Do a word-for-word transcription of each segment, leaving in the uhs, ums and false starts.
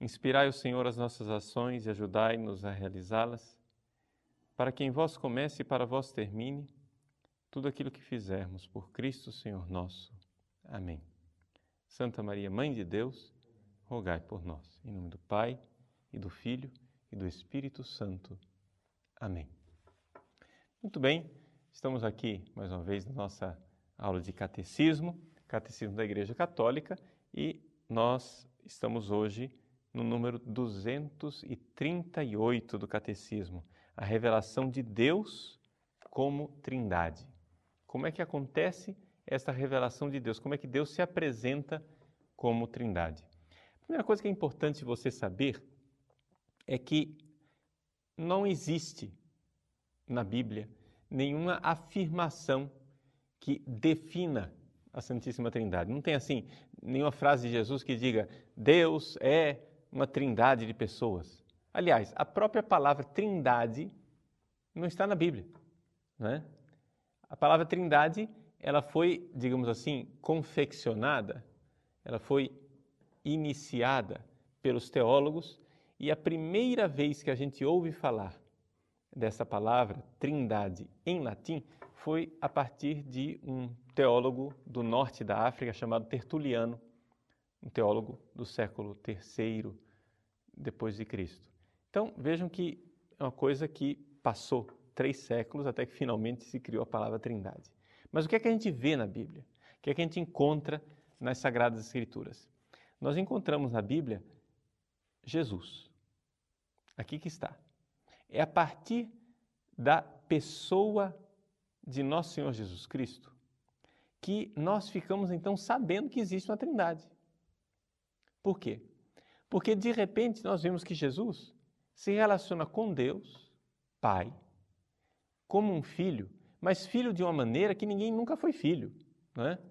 Inspirai o Senhor as nossas ações e ajudai-nos a realizá-las, para que em vós comece e para vós termine tudo aquilo que fizermos por Cristo, Senhor nosso. Amém. Santa Maria, Mãe de Deus, rogai por nós. Em nome do Pai, e do Filho, e do Espírito Santo. Amém. Muito bem, estamos aqui mais uma vez na nossa aula de Catecismo, Catecismo da Igreja Católica, e nós estamos hoje no número duzentos e trinta e oito do Catecismo, a revelação de Deus como Trindade. Como é que acontece esta revelação de Deus? Como é que Deus se apresenta como Trindade? A primeira coisa que é importante você saber é que não existe na Bíblia nenhuma afirmação que defina a Santíssima Trindade. Não tem assim nenhuma frase de Jesus que diga Deus é uma trindade de pessoas. Aliás, a própria palavra trindade não está na Bíblia, né? A palavra trindade, ela foi, digamos assim, confeccionada, ela foi iniciada pelos teólogos, e a primeira vez que a gente ouve falar dessa palavra trindade em latim foi a partir de um teólogo do norte da África chamado Tertuliano, um teólogo do século terceiro depois de Cristo. Então, vejam que é uma coisa que passou três séculos até que finalmente se criou a palavra trindade. Mas o que é que a gente vê na Bíblia? O que é que a gente encontra nas Sagradas Escrituras? Nós encontramos na Bíblia Jesus. Aqui que está. É a partir da pessoa de Nosso Senhor Jesus Cristo que nós ficamos então sabendo que existe uma trindade. Por quê? Porque de repente nós vemos que Jesus se relaciona com Deus, Pai, como um filho, mas filho de uma maneira que ninguém nunca foi filho, não é?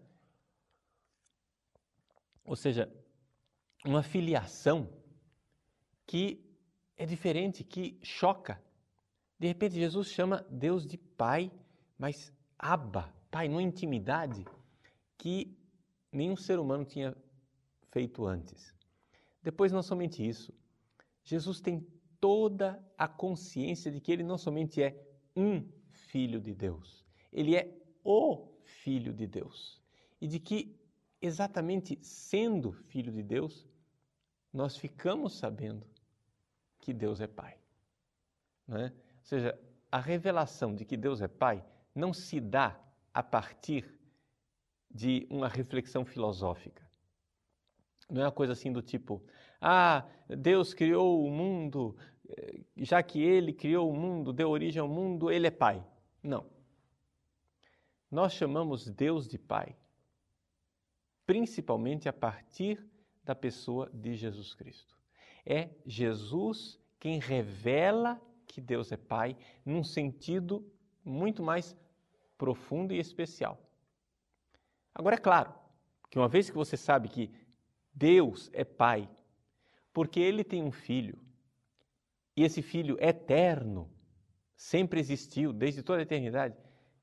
Ou seja, uma filiação que é diferente, que choca. De repente Jesus chama Deus de Pai, mas Abba, Pai, numa intimidade que nenhum ser humano tinha feito antes. Depois, não somente isso, Jesus tem toda a consciência de que ele não somente é um Filho de Deus, ele é o Filho de Deus. E de que, exatamente sendo Filho de Deus, nós ficamos sabendo que Deus é Pai. Não é? Ou seja, a revelação de que Deus é Pai não se dá a partir de uma reflexão filosófica. Não é uma coisa assim do tipo, ah, Deus criou o mundo, já que Ele criou o mundo, deu origem ao mundo, Ele é Pai. Não. Nós chamamos Deus de Pai, principalmente a partir da pessoa de Jesus Cristo. É Jesus quem revela que Deus é Pai num sentido muito mais profundo e especial. Agora, é claro que uma vez que você sabe que Deus é Pai, porque Ele tem um Filho, e esse Filho é eterno, sempre existiu, desde toda a eternidade,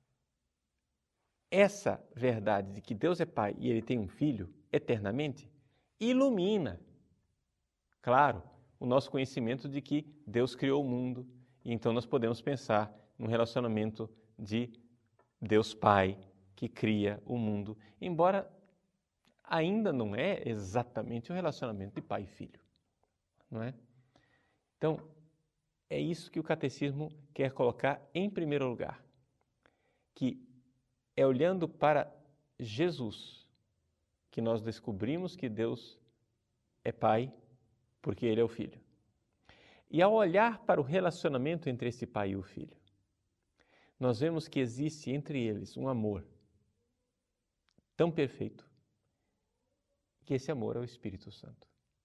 essa verdade de que Deus é Pai e Ele tem um Filho eternamente, ilumina, claro, o nosso conhecimento de que Deus criou o mundo, e então nós podemos pensar num relacionamento de Deus Pai que cria o mundo, embora ainda não é exatamente um relacionamento de pai e filho, não é? Então, é isso que o Catecismo quer colocar em primeiro lugar, que é olhando para Jesus que nós descobrimos que Deus é Pai, porque Ele é o Filho. E ao olhar para o relacionamento entre esse Pai e o Filho, nós vemos que existe entre eles um amor tão perfeito, que esse amor é o Espírito Santo.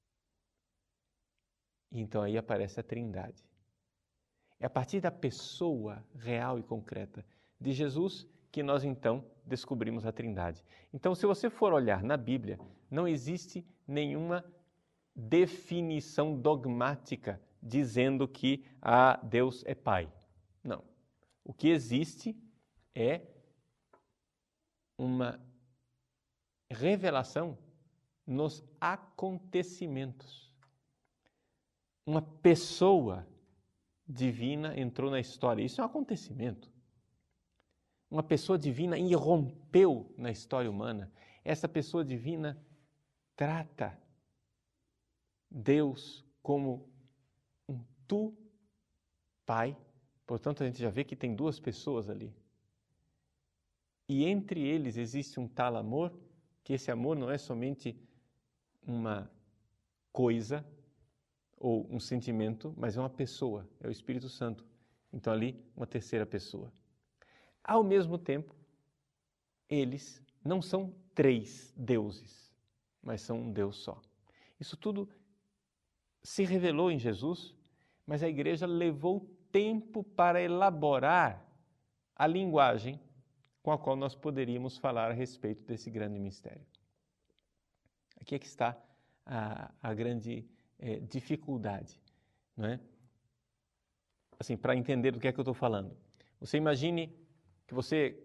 E então aí aparece a Trindade. É a partir da pessoa real e concreta de Jesus que nós então descobrimos a Trindade. Então, se você for olhar na Bíblia, não existe nenhuma definição dogmática dizendo que ah, Deus é Pai. Não. O que existe é uma revelação nos acontecimentos. uma pessoa divina entrou na história. Isso é um acontecimento. Uma pessoa divina irrompeu na história humana. Essa pessoa divina trata Deus como um tu, Pai. Portanto, a gente já vê que tem duas pessoas ali. E entre eles existe um tal amor, que esse amor não é somente uma coisa ou um sentimento, mas é uma pessoa, é o Espírito Santo. Então ali, uma terceira pessoa. Ao mesmo tempo, eles não são três deuses, mas são um Deus só. Isso tudo se revelou em Jesus, mas a igreja levou tempo para elaborar a linguagem com a qual nós poderíamos falar a respeito desse grande mistério. Aqui é que está a, a grande é, dificuldade, não é? Assim, para entender do que é que eu estou falando. Você imagine que você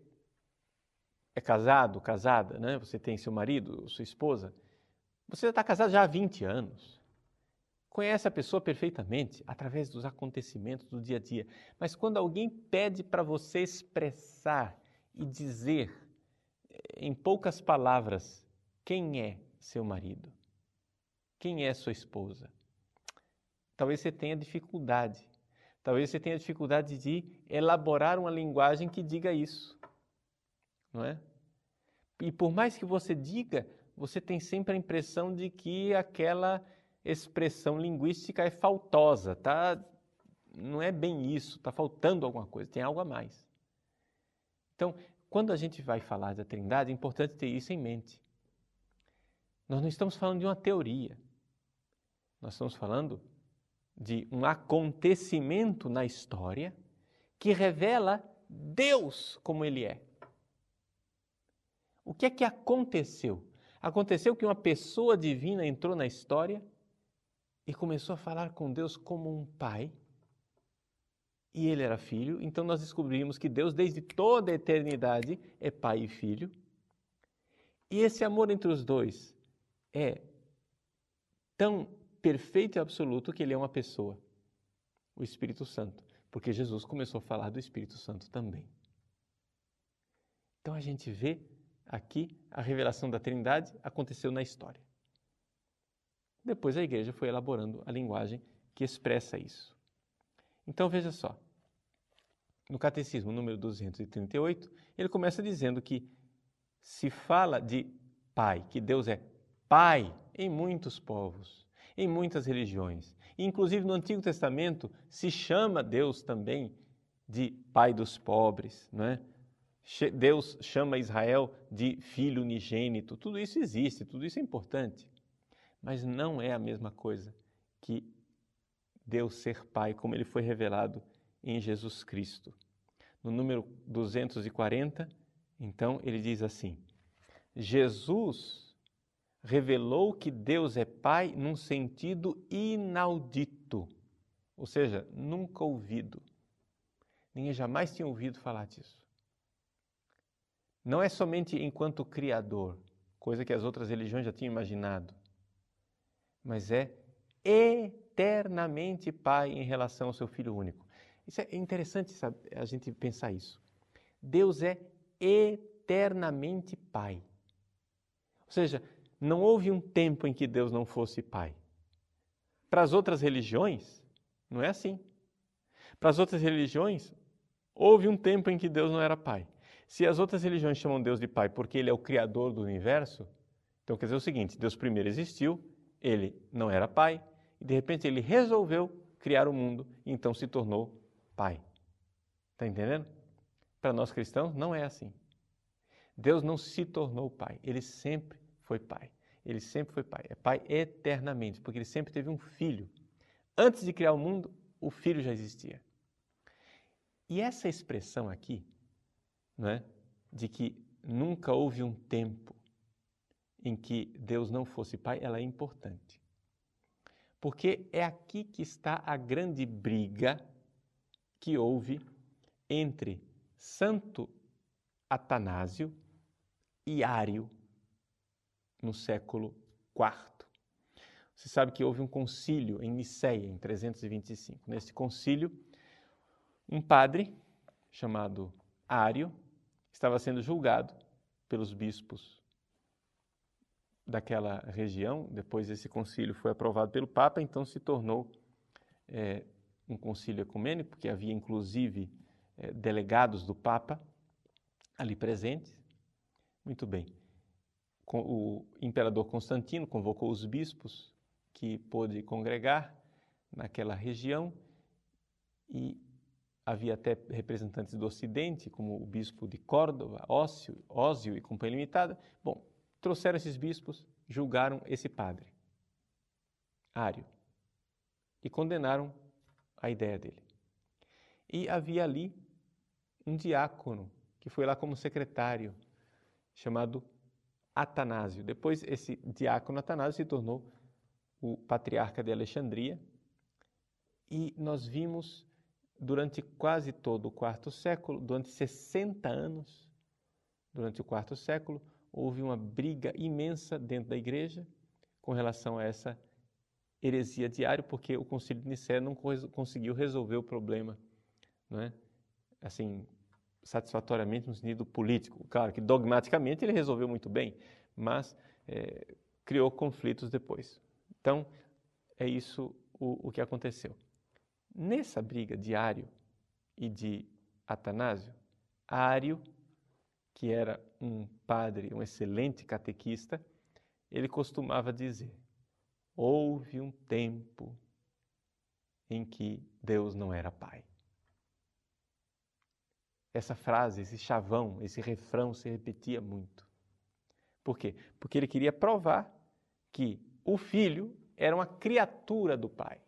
é casado, casada, né? Você tem seu marido, sua esposa. Você está casado já há vinte anos. Conhece a pessoa perfeitamente, através dos acontecimentos do dia a dia. Mas quando alguém pede para você expressar e dizer, em poucas palavras, quem é seu marido? Quem é sua esposa? Talvez você tenha dificuldade. Talvez você tenha dificuldade de elaborar uma linguagem que diga isso. Não é? E por mais que você diga, você tem sempre a impressão de que aquela expressão linguística é faltosa, tá? Não é bem isso, está faltando alguma coisa, tem algo a mais. Então, quando a gente vai falar da Trindade, é importante ter isso em mente. Nós não estamos falando de uma teoria, nós estamos falando de um acontecimento na história que revela Deus como Ele é. O que é que aconteceu? Aconteceu que uma pessoa divina entrou na história e começou a falar com Deus como um pai, e ele era filho. Então nós descobrimos que Deus, desde toda a eternidade, é pai e filho. E esse amor entre os dois é tão perfeito e absoluto que ele é uma pessoa, o Espírito Santo, porque Jesus começou a falar do Espírito Santo também. Então a gente vê aqui a revelação da Trindade aconteceu na história. Depois a igreja foi elaborando a linguagem que expressa isso. Então veja só, no Catecismo número duzentos e trinta e oito, ele começa dizendo que se fala de Pai, que Deus é Pai em muitos povos, em muitas religiões. E, inclusive no Antigo Testamento se chama Deus também de Pai dos pobres, não é? Deus chama Israel de filho unigênito. Tudo isso existe, tudo isso é importante. Mas não é a mesma coisa que Deus ser Pai, como ele foi revelado em Jesus Cristo. No número duzentos e quarenta, então, ele diz assim: Jesus revelou que Deus é Pai num sentido inaudito, ou seja, nunca ouvido. Ninguém jamais tinha ouvido falar disso. Não é somente enquanto Criador, coisa que as outras religiões já tinham imaginado, mas é eternamente Pai em relação ao seu Filho único. Isso é interessante, sabe, a gente pensar isso. Deus é eternamente Pai. Ou seja, não houve um tempo em que Deus não fosse Pai. Para as outras religiões, não é assim. Para as outras religiões, houve um tempo em que Deus não era Pai. Se as outras religiões chamam Deus de Pai porque Ele é o Criador do universo, então quer dizer o seguinte: Deus primeiro existiu, Ele não era Pai, e de repente Ele resolveu criar o mundo, e então se tornou Pai. Está entendendo? Para nós cristãos, não é assim. Deus não se tornou Pai, Ele sempre foi Pai. Ele sempre foi Pai. É Pai eternamente, porque Ele sempre teve um filho. Antes de criar o mundo, o filho já existia. E essa expressão aqui, não é, de que nunca houve um tempo em que Deus não fosse Pai, ela é importante. Porque é aqui que está a grande briga que houve entre Santo Atanásio e Ário no século quarto. Você sabe que houve um concílio em Niceia, em trezentos e vinte e cinco. Nesse concílio, um padre chamado Ário estava sendo julgado pelos bispos daquela região. Depois esse concílio foi aprovado pelo Papa, então se tornou é, um concílio ecumênico, porque havia inclusive é, delegados do Papa ali presentes. Muito bem. O imperador Constantino convocou os bispos que pôde congregar naquela região e havia até representantes do Ocidente, como o bispo de Córdoba, Ósio, Ósio e Companhia Limitada. Bom, trouxeram esses bispos, julgaram esse padre, Ário, e condenaram a ideia dele. E havia ali um diácono que foi lá como secretário, chamado Atanásio. Depois esse diácono Atanásio se tornou o patriarca de Alexandria, e nós vimos durante quase todo o quarto século, durante sessenta anos, durante o quarto século, houve uma briga imensa dentro da igreja com relação a essa heresia de Ário, porque o Concílio de Nicéia não conseguiu resolver o problema, não é? Assim, satisfatoriamente no sentido político. Claro que dogmaticamente ele resolveu muito bem, mas é, criou conflitos depois. Então, é isso o, o que aconteceu. Nessa briga de Ário e de Atanásio, Ário, que era um padre, um excelente catequista, ele costumava dizer: houve um tempo em que Deus não era pai. Essa frase, esse chavão, esse refrão se repetia muito. Por quê? Porque ele queria provar que o filho era uma criatura do pai.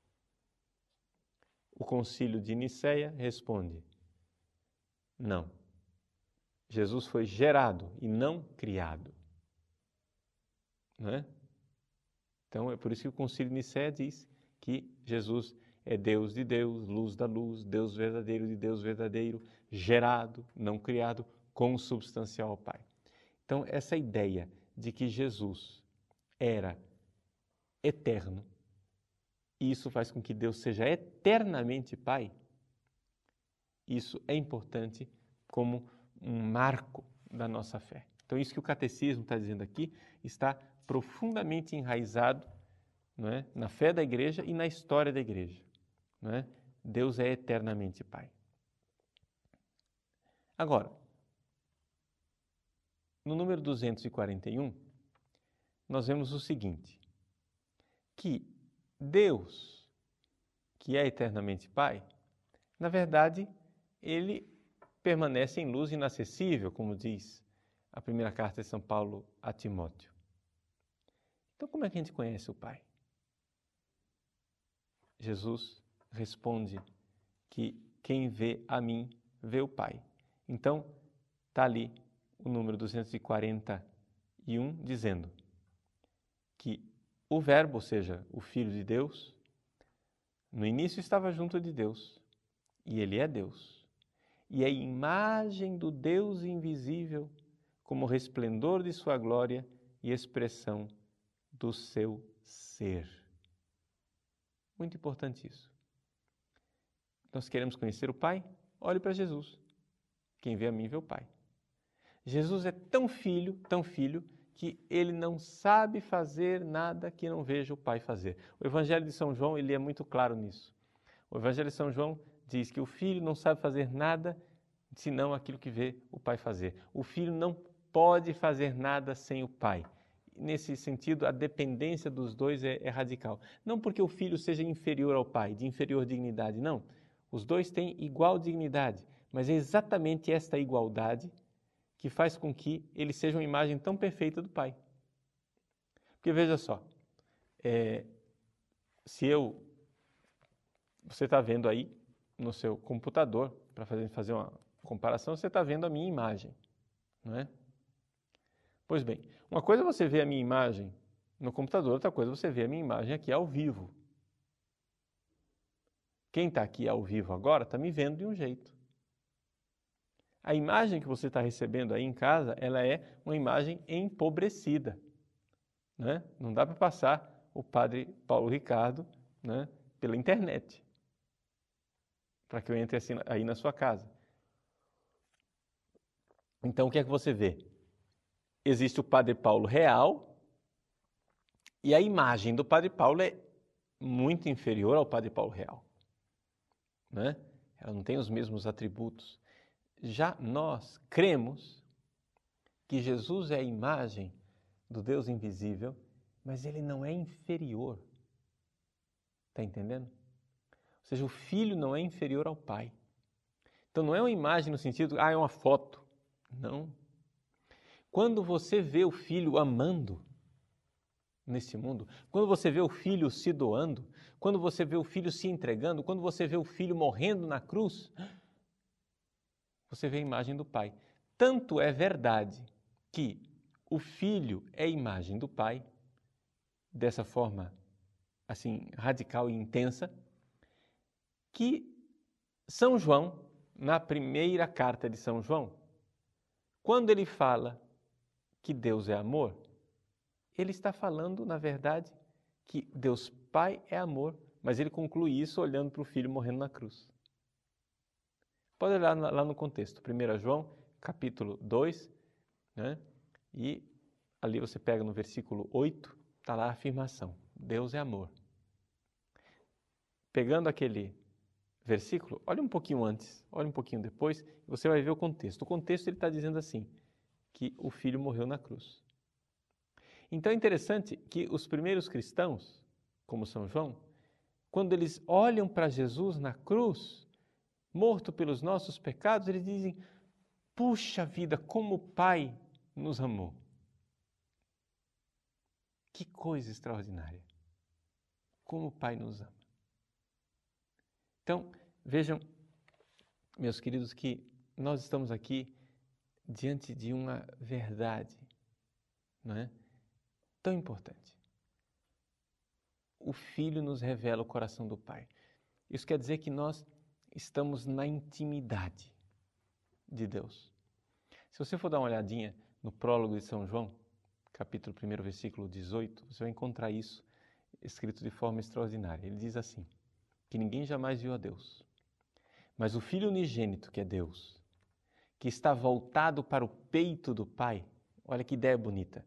O concílio de Niceia responde: não. Jesus foi gerado e não criado. Não é? Então é por isso que o concílio de Nicéia diz que Jesus é Deus de Deus, luz da luz, Deus verdadeiro de Deus verdadeiro, gerado, não criado, consubstancial ao Pai. Então essa ideia de que Jesus era eterno, e isso faz com que Deus seja eternamente Pai, isso é importante como um marco da nossa fé. Então isso que o catecismo está dizendo aqui está profundamente enraizado, não é, na fé da igreja e na história da igreja. Não é? Deus é eternamente Pai. Agora, no número duzentos e quarenta e um, nós vemos o seguinte, que Deus, que é eternamente Pai, na verdade, ele permanece em luz inacessível, como diz a primeira carta de São Paulo a Timóteo. Então, como é que a gente conhece o Pai? Jesus responde que quem vê a mim, vê o Pai. Então, está ali o número duzentos e quarenta e um, dizendo que o Verbo, ou seja, o Filho de Deus, no início estava junto de Deus, e Ele é Deus. E é a imagem do Deus invisível, como resplendor de sua glória e expressão do seu ser. Muito importante isso. Nós queremos conhecer o Pai? Olhe para Jesus. Quem vê a mim, vê o Pai. Jesus é tão filho, tão filho, que ele não sabe fazer nada que não veja o Pai fazer. O Evangelho de São João, ele é muito claro nisso. O Evangelho de São João diz que o filho não sabe fazer nada senão aquilo que vê o Pai fazer. O filho não pode fazer nada sem o Pai. Nesse sentido, a dependência dos dois é, é radical. Não porque o filho seja inferior ao pai, de inferior dignidade, não. Os dois têm igual dignidade, mas é exatamente esta igualdade que faz com que ele seja uma imagem tão perfeita do pai. Porque veja só, é, se eu, você está vendo aí no seu computador, para fazer, fazer uma comparação, você está vendo a minha imagem, não é? Pois bem, uma coisa é você ver a minha imagem no computador, outra coisa é você ver a minha imagem aqui ao vivo. Quem está aqui ao vivo agora está me vendo de um jeito. A imagem que você está recebendo aí em casa, ela é uma imagem empobrecida, né? Não dá para passar o padre Paulo Ricardo, né, pela internet, para que eu entre assim, aí na sua casa. Então, o que é que você vê? Existe o padre Paulo real, e a imagem do padre Paulo é muito inferior ao padre Paulo real, né? Ela não tem os mesmos atributos. Já nós cremos que Jesus é a imagem do Deus invisível, mas ele não é inferior. Está entendendo? Ou seja, o Filho não é inferior ao Pai. Então não é uma imagem no sentido, ah, é uma foto. Não. Quando você vê o Filho amando nesse mundo, quando você vê o Filho se doando, quando você vê o Filho se entregando, quando você vê o Filho morrendo na cruz, você vê a imagem do Pai. Tanto é verdade que o Filho é a imagem do Pai, dessa forma assim radical e intensa, que São João, na primeira carta de São João, quando ele fala que Deus é amor, ele está falando, na verdade, que Deus Pai é amor, mas ele conclui isso olhando para o Filho morrendo na cruz. Pode olhar lá no contexto, primeiro João, capítulo dois, né? E ali você pega no versículo oito, está lá a afirmação, Deus é amor. Pegando aquele versículo, olha um pouquinho antes, olha um pouquinho depois, e você vai ver o contexto. O contexto ele está dizendo assim, que o Filho morreu na cruz. Então é interessante que os primeiros cristãos, como São João, quando eles olham para Jesus na cruz, morto pelos nossos pecados, eles dizem, puxa vida, como o Pai nos amou. Que coisa extraordinária. Como o Pai nos ama. Então, vejam, meus queridos, que nós estamos aqui diante de uma verdade, não é? Tão importante. O Filho nos revela o coração do Pai. Isso quer dizer que nós estamos na intimidade de Deus. Se você for dar uma olhadinha no prólogo de São João, capítulo um, versículo dezoito, você vai encontrar isso escrito de forma extraordinária. Ele diz assim, que ninguém jamais viu a Deus, mas o Filho unigênito, que é Deus, que está voltado para o peito do Pai, olha que ideia bonita,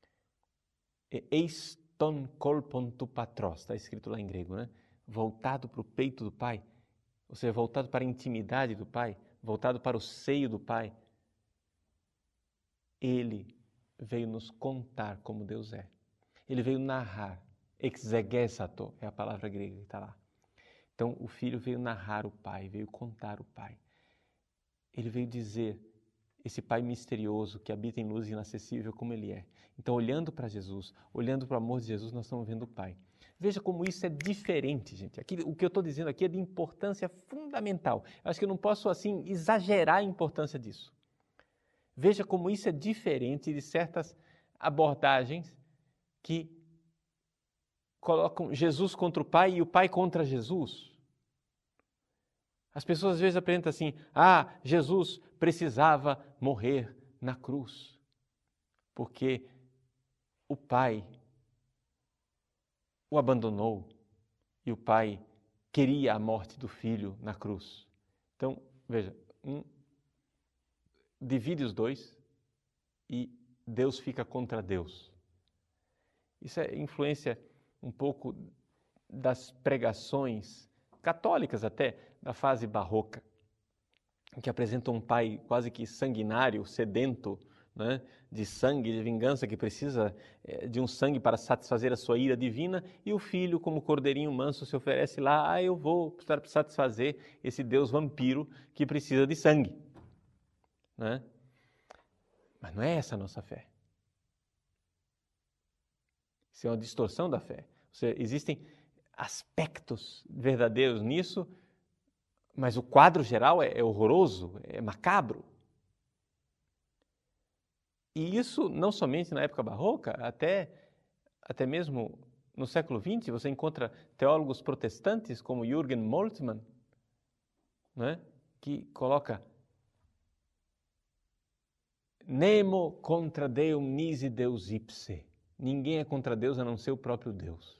eis ton kolpon tu patros, está escrito lá em grego, né? Voltado para o peito do Pai, ou seja, voltado para a intimidade do Pai, voltado para o seio do Pai. Ele veio nos contar como Deus é. Ele veio narrar, exegesato é a palavra grega que está lá. Então, o Filho veio narrar o Pai, veio contar o Pai. Ele veio dizer, esse Pai misterioso que habita em luz inacessível como Ele é. Então, olhando para Jesus, olhando para o amor de Jesus, nós estamos vendo o Pai. Veja como isso é diferente, gente. Aqui, o que eu estou dizendo aqui é de importância fundamental. Eu acho que eu não posso, assim, exagerar a importância disso. Veja como isso é diferente de certas abordagens que colocam Jesus contra o Pai e o Pai contra Jesus. As pessoas às vezes apresentam assim, ah, Jesus precisava morrer na cruz, porque o Pai o abandonou e o Pai queria a morte do Filho na cruz. Então, veja, um divide os dois e Deus fica contra Deus. Isso é influência um pouco das pregações católicas até, da fase barroca, que apresentam um pai quase que sanguinário, sedento, né, de sangue, de vingança, que precisa é, de um sangue para satisfazer a sua ira divina, e o filho, como cordeirinho manso, se oferece lá, ah, eu vou para satisfazer esse Deus vampiro que precisa de sangue. Né? Mas não é essa a nossa fé. Isso é uma distorção da fé. Ou seja, existem aspectos verdadeiros nisso, mas o quadro geral é, é horroroso, é macabro. E isso não somente na época barroca, até, até mesmo no século vinte, você encontra teólogos protestantes como Jürgen Moltmann, né, que coloca Nemo contra Deum nisi Deus ipse. Ninguém é contra Deus a não ser o próprio Deus.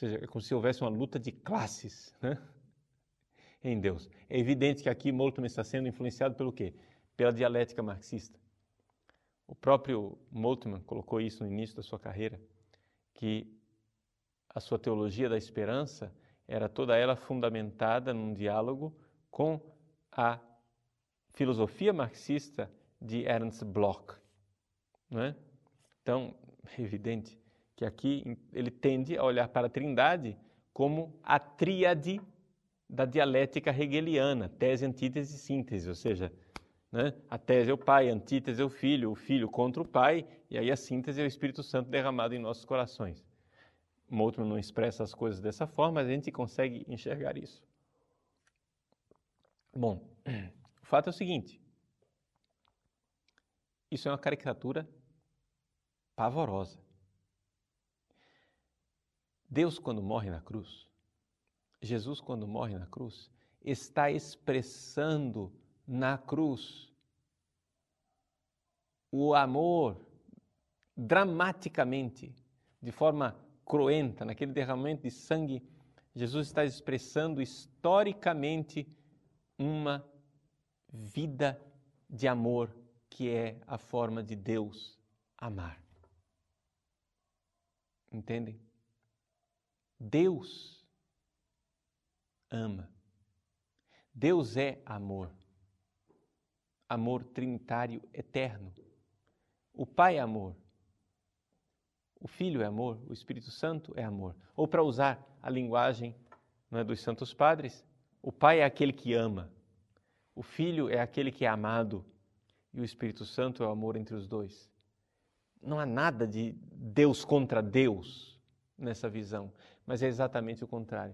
seja, é como se houvesse uma luta de classes, né? Em Deus. É evidente que aqui Moltmann está sendo influenciado pelo quê? Pela dialética marxista. O próprio Moltmann colocou isso no início da sua carreira, que a sua teologia da esperança era toda ela fundamentada num diálogo com a filosofia marxista de Ernst Bloch, não é? Então, é evidente que aqui ele tende a olhar para a Trindade como a tríade da dialética hegeliana, tese, antítese e síntese, ou seja, né, a tese é o Pai, a antítese é o Filho, o Filho contra o Pai, e aí a síntese é o Espírito Santo derramado em nossos corações. Moltmann não expressa as coisas dessa forma, mas a gente consegue enxergar isso. Bom, o fato é o seguinte, isso é uma caricatura pavorosa. Deus, quando morre na cruz, Jesus, quando morre na cruz, está expressando na cruz o amor dramaticamente, de forma cruenta, naquele derramamento de sangue. Jesus está expressando historicamente uma vida de amor que é a forma de Deus amar. Entendem? Deus ama. Deus é amor. Amor trinitário eterno. O Pai é amor. O Filho é amor. O Espírito Santo é amor. Ou, para usar a linguagem, não é, dos Santos Padres, o Pai é aquele que ama. O Filho é aquele que é amado. E o Espírito Santo é o amor entre os dois. Não há nada de Deus contra Deus nessa visão, mas é exatamente o contrário.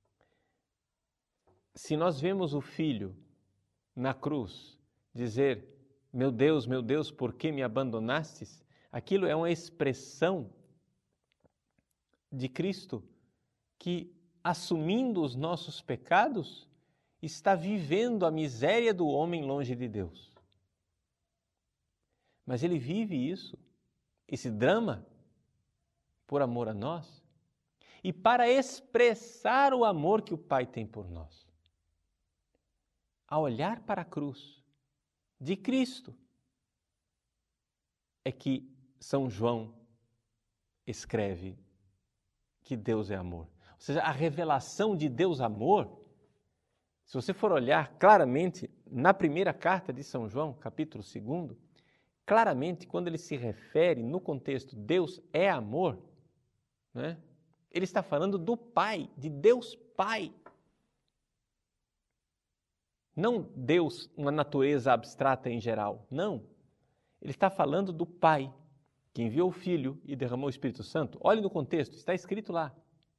Se nós vemos o Filho na cruz dizer, meu Deus, meu Deus, por que me abandonastes? Aquilo é uma expressão de Cristo que, assumindo os nossos pecados, está vivendo a miséria do homem longe de Deus. Mas ele vive isso, esse drama, por amor a nós e para expressar o amor que o Pai tem por nós. A olhar para a cruz de Cristo é que São João escreve que Deus é amor. Ou seja, a revelação de Deus amor, se você for olhar claramente na primeira carta de São João, capítulo dois, claramente quando ele se refere no contexto Deus é amor, né? Ele está falando do Pai, de Deus Pai. Não Deus, uma natureza abstrata em geral, não. Ele está falando do Pai, que enviou o Filho e derramou o Espírito Santo. Olhe no contexto, está escrito lá.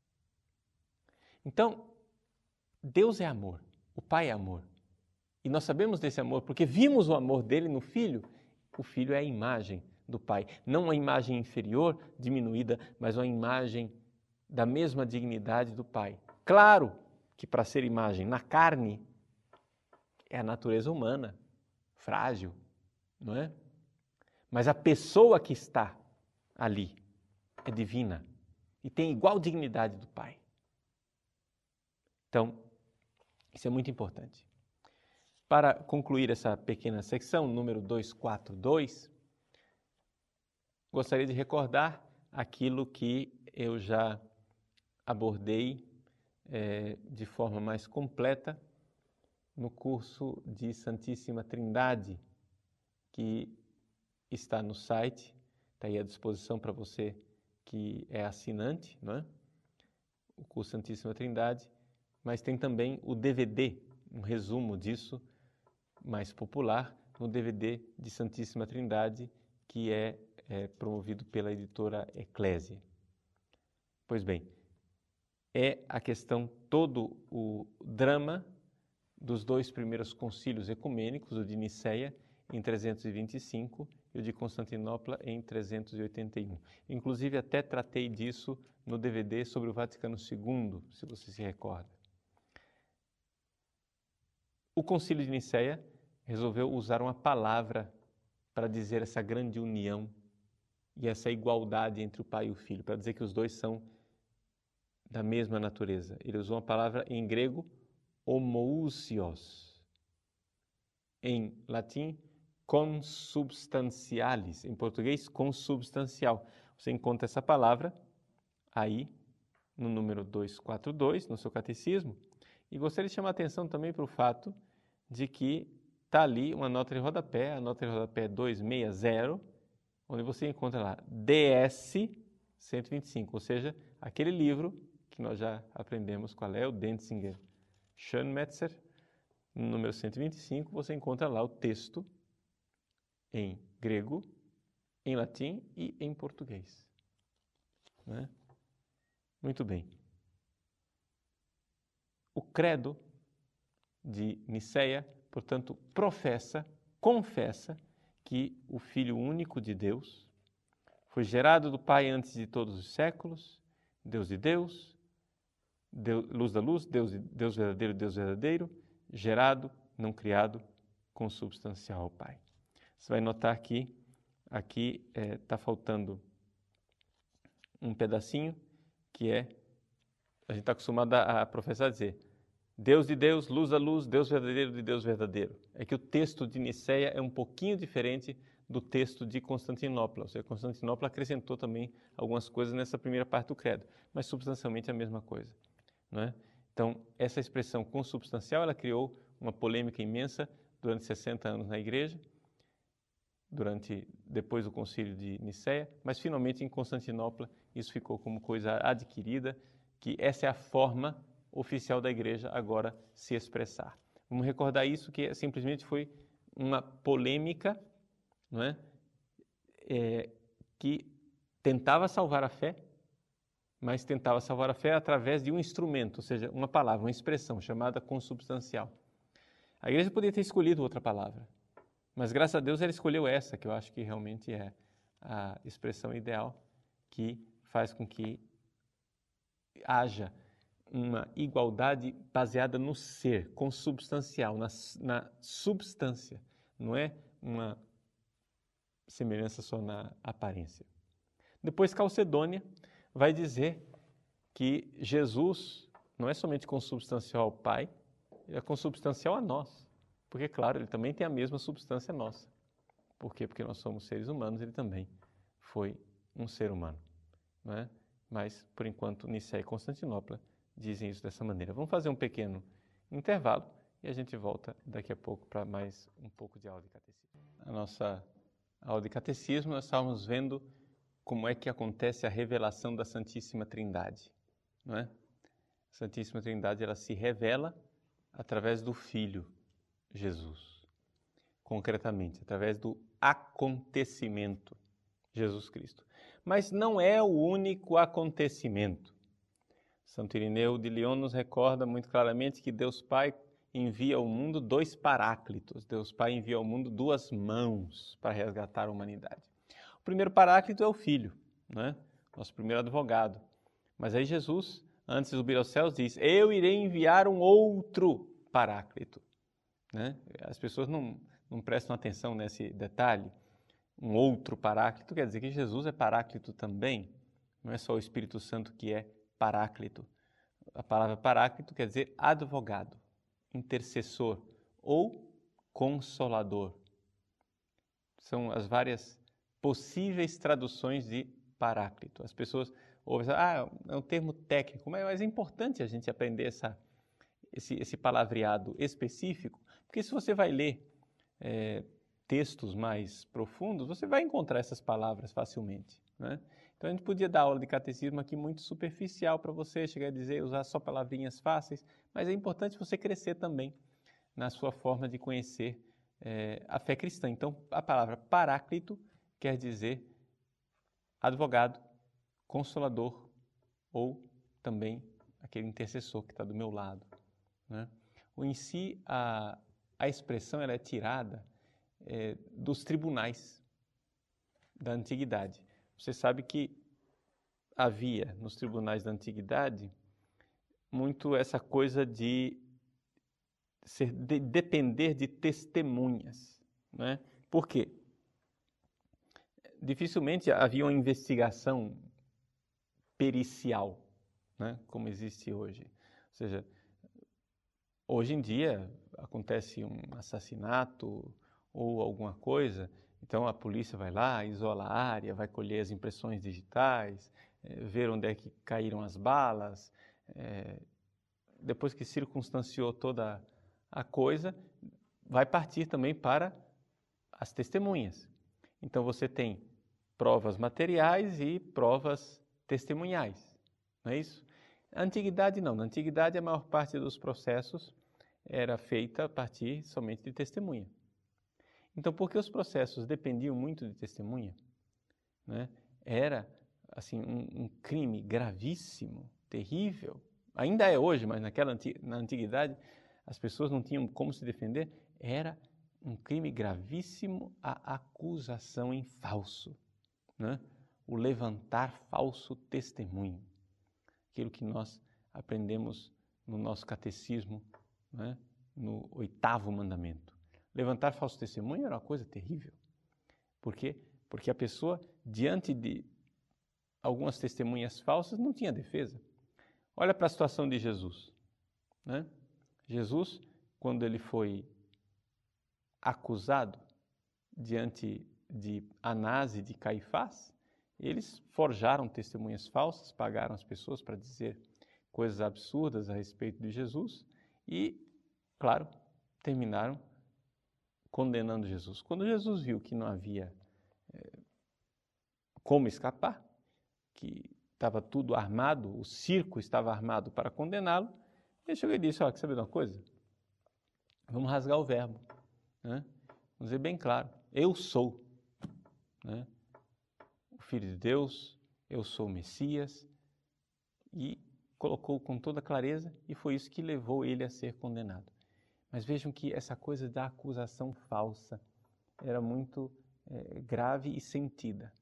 Então, Deus é amor, o Pai é amor. E nós sabemos desse amor porque vimos o amor dele no Filho. O Filho é a imagem do Pai. Não uma imagem inferior, diminuída, mas uma imagem da mesma dignidade do Pai. Claro que para ser imagem na carne é a natureza humana, frágil, não é? Mas a pessoa que está ali é divina e tem igual dignidade do Pai. Então, isso é muito importante. Para concluir essa pequena secção, número duzentos e quarenta e dois, gostaria de recordar aquilo que eu já abordei é, de forma mais completa no curso de Santíssima Trindade, que está no site, está aí à disposição para você que é assinante, não é? O curso Santíssima Trindade, mas tem também o D V D, um resumo disso, mais popular, no D V D de Santíssima Trindade, que é, é promovido pela editora Eclésia. Pois bem, é a questão, todo o drama dos dois primeiros concílios ecumênicos, o de Niceia em trezentos e vinte e cinco e o de Constantinopla em trezentos e oitenta e um. Inclusive, até tratei disso no D V D sobre o Vaticano segundo, se você se recorda. O concílio de Niceia resolveu usar uma palavra para dizer essa grande união e essa igualdade entre o Pai e o Filho, para dizer que os dois são da mesma natureza. Ele usou uma palavra em grego, homoousios. Em latim, consubstancialis. Em português, consubstancial. Você encontra essa palavra aí no número duzentos e quarenta e dois, no seu catecismo. E gostaria de chamar a atenção também para o fato de que está ali uma nota de rodapé, a nota de rodapé é duzentos e sessenta, onde você encontra lá D S cento e vinte e cinco, ou seja, aquele livro que nós já aprendemos qual é, o Denzinger Schönmetzer, no número cento e vinte e cinco, você encontra lá o texto em grego, em latim e em português. Né? Muito bem. O credo de Niceia, portanto, professa, confessa que o Filho único de Deus foi gerado do Pai antes de todos os séculos, Deus de Deus, Deus, luz da luz, Deus, Deus verdadeiro, Deus verdadeiro, gerado, não criado, consubstancial ao Pai. Você vai notar que aqui está é, faltando um pedacinho, que é, a gente está acostumado a, a professar a dizer, Deus de Deus, luz da luz, Deus verdadeiro de Deus verdadeiro. É que o texto de Niceia é um pouquinho diferente do texto de Constantinopla. Ou seja, Constantinopla acrescentou também algumas coisas nessa primeira parte do credo, mas substancialmente a mesma coisa. Não é? Então, essa expressão consubstancial, ela criou uma polêmica imensa durante sessenta anos na igreja, durante, depois do concílio de Niceia, mas finalmente em Constantinopla isso ficou como coisa adquirida, que essa é a forma oficial da igreja agora se expressar. Vamos recordar isso, que simplesmente foi uma polêmica, não é? É, que tentava salvar a fé, mas tentava salvar a fé através de um instrumento, ou seja, uma palavra, uma expressão chamada consubstancial. A igreja poderia ter escolhido outra palavra, mas graças a Deus ela escolheu essa, que eu acho que realmente é a expressão ideal, que faz com que haja uma igualdade baseada no ser, consubstancial, na, na substância, não é uma semelhança só na aparência. Depois, Calcedônia vai dizer que Jesus não é somente consubstancial ao Pai, ele é consubstancial a nós, porque, claro, ele também tem a mesma substância nossa. Por quê? Porque nós somos seres humanos, ele também foi um ser humano, não é? Mas, por enquanto, Niceia e Constantinopla dizem isso dessa maneira. Vamos fazer um pequeno intervalo e a gente volta daqui a pouco para mais um pouco de aula de catecismo. A nossa aula de catecismo, nós estávamos vendo como é que acontece a revelação da Santíssima Trindade, não é? A Santíssima Trindade, ela se revela através do Filho Jesus, concretamente, através do acontecimento Jesus Cristo. Mas não é o único acontecimento. Santo Irineu de Lyon nos recorda muito claramente que Deus Pai envia ao mundo dois paráclitos. Deus Pai envia ao mundo duas mãos para resgatar a humanidade. O primeiro paráclito é o Filho, né? Nosso primeiro advogado. Mas aí Jesus, antes de subir aos céus, diz, eu irei enviar um outro paráclito. Né? As pessoas não, não prestam atenção nesse detalhe. Um outro paráclito quer dizer que Jesus é paráclito também. Não é só o Espírito Santo que é paráclito. A palavra paráclito quer dizer advogado, intercessor ou consolador. São as várias possíveis traduções de paráclito. As pessoas ouvem, ah, é um termo técnico, mas é importante a gente aprender essa, esse, esse palavreado específico, porque se você vai ler é, textos mais profundos, você vai encontrar essas palavras facilmente, né? Então a gente podia dar aula de catecismo aqui muito superficial para você, chegar a dizer, usar só palavrinhas fáceis, mas é importante você crescer também na sua forma de conhecer é, a fé cristã. Então a palavra paráclito quer dizer advogado, consolador ou também aquele intercessor que está do meu lado, né? Ou em si, a, a expressão ela é tirada é, dos tribunais da antiguidade. Você sabe que havia nos tribunais da antiguidade muito essa coisa de, ser, de depender de testemunhas, né? Por quê? Dificilmente havia uma investigação pericial, né, como existe hoje. Ou seja, hoje em dia acontece um assassinato ou alguma coisa, então a polícia vai lá, isola a área, vai colher as impressões digitais, é, ver onde é que caíram as balas. É, depois que circunstanciou toda a coisa, vai partir também para as testemunhas. Então você tem provas materiais e provas testemunhais, não é isso? Na antiguidade não, na antiguidade a maior parte dos processos era feita a partir somente de testemunha. Então, porque os processos dependiam muito de testemunha, né, era assim um, um crime gravíssimo, terrível. Ainda é hoje, mas naquela na antiguidade as pessoas não tinham como se defender. Era um crime gravíssimo a acusação em falso, né? O levantar falso testemunho. Aquilo que nós aprendemos no nosso catecismo, né? No oitavo mandamento. Levantar falso testemunho era uma coisa terrível. Por quê? Porque a pessoa, diante de algumas testemunhas falsas, não tinha defesa. Olha para a situação de Jesus, né? Jesus, quando ele foi acusado diante de Anás e de Caifás, eles forjaram testemunhas falsas, pagaram as pessoas para dizer coisas absurdas a respeito de Jesus e, claro, terminaram condenando Jesus. Quando Jesus viu que não havia é, como escapar, que estava tudo armado, o circo estava armado para condená-lo, ele chegou e disse: ó, quer saber de uma coisa? Vamos rasgar o verbo, né? Vamos dizer bem claro, eu sou, né, o Filho de Deus, eu sou o Messias, e colocou com toda clareza, e foi isso que levou ele a ser condenado. Mas vejam que essa coisa da acusação falsa era muito é, grave e sentida.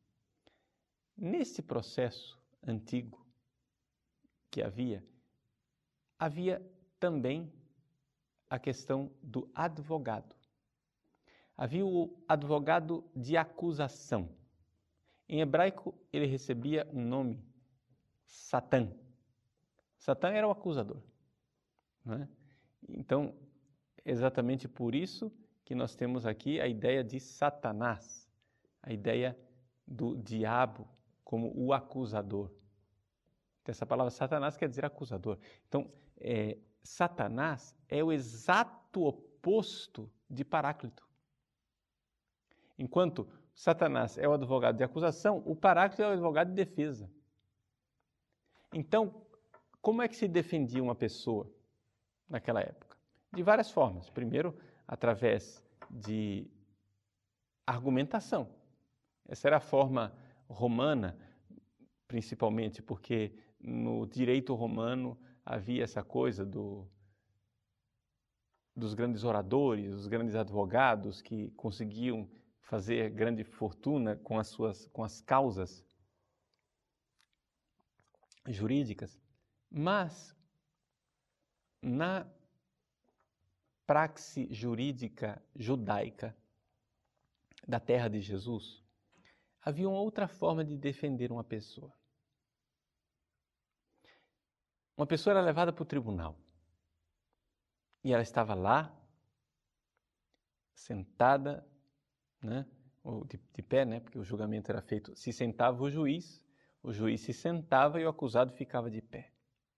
Nesse processo antigo que havia, havia também a questão do advogado. Havia o advogado de acusação. Em hebraico, ele recebia um nome, Satã. Satã era o acusador, né? Então, exatamente por isso que nós temos aqui a ideia de Satanás, a ideia do diabo como o acusador. Essa palavra Satanás quer dizer acusador. Então, é, Satanás é o exato oposto de Paráclito. Enquanto Satanás é o advogado de acusação, o Paráclito é o advogado de defesa. Então, como é que se defendia uma pessoa naquela época? De várias formas. Primeiro, através de argumentação. Essa era a forma romana, principalmente porque no direito romano havia essa coisa do, dos grandes oradores, os grandes advogados que conseguiam fazer grande fortuna com as suas com as causas jurídicas. Mas na praxe jurídica judaica da terra de Jesus, havia uma outra forma de defender uma pessoa. Uma pessoa era levada para o tribunal e ela estava lá, sentada, né, ou de, de pé, né, porque o julgamento era feito, se sentava o juiz, o juiz se sentava e o acusado ficava de pé.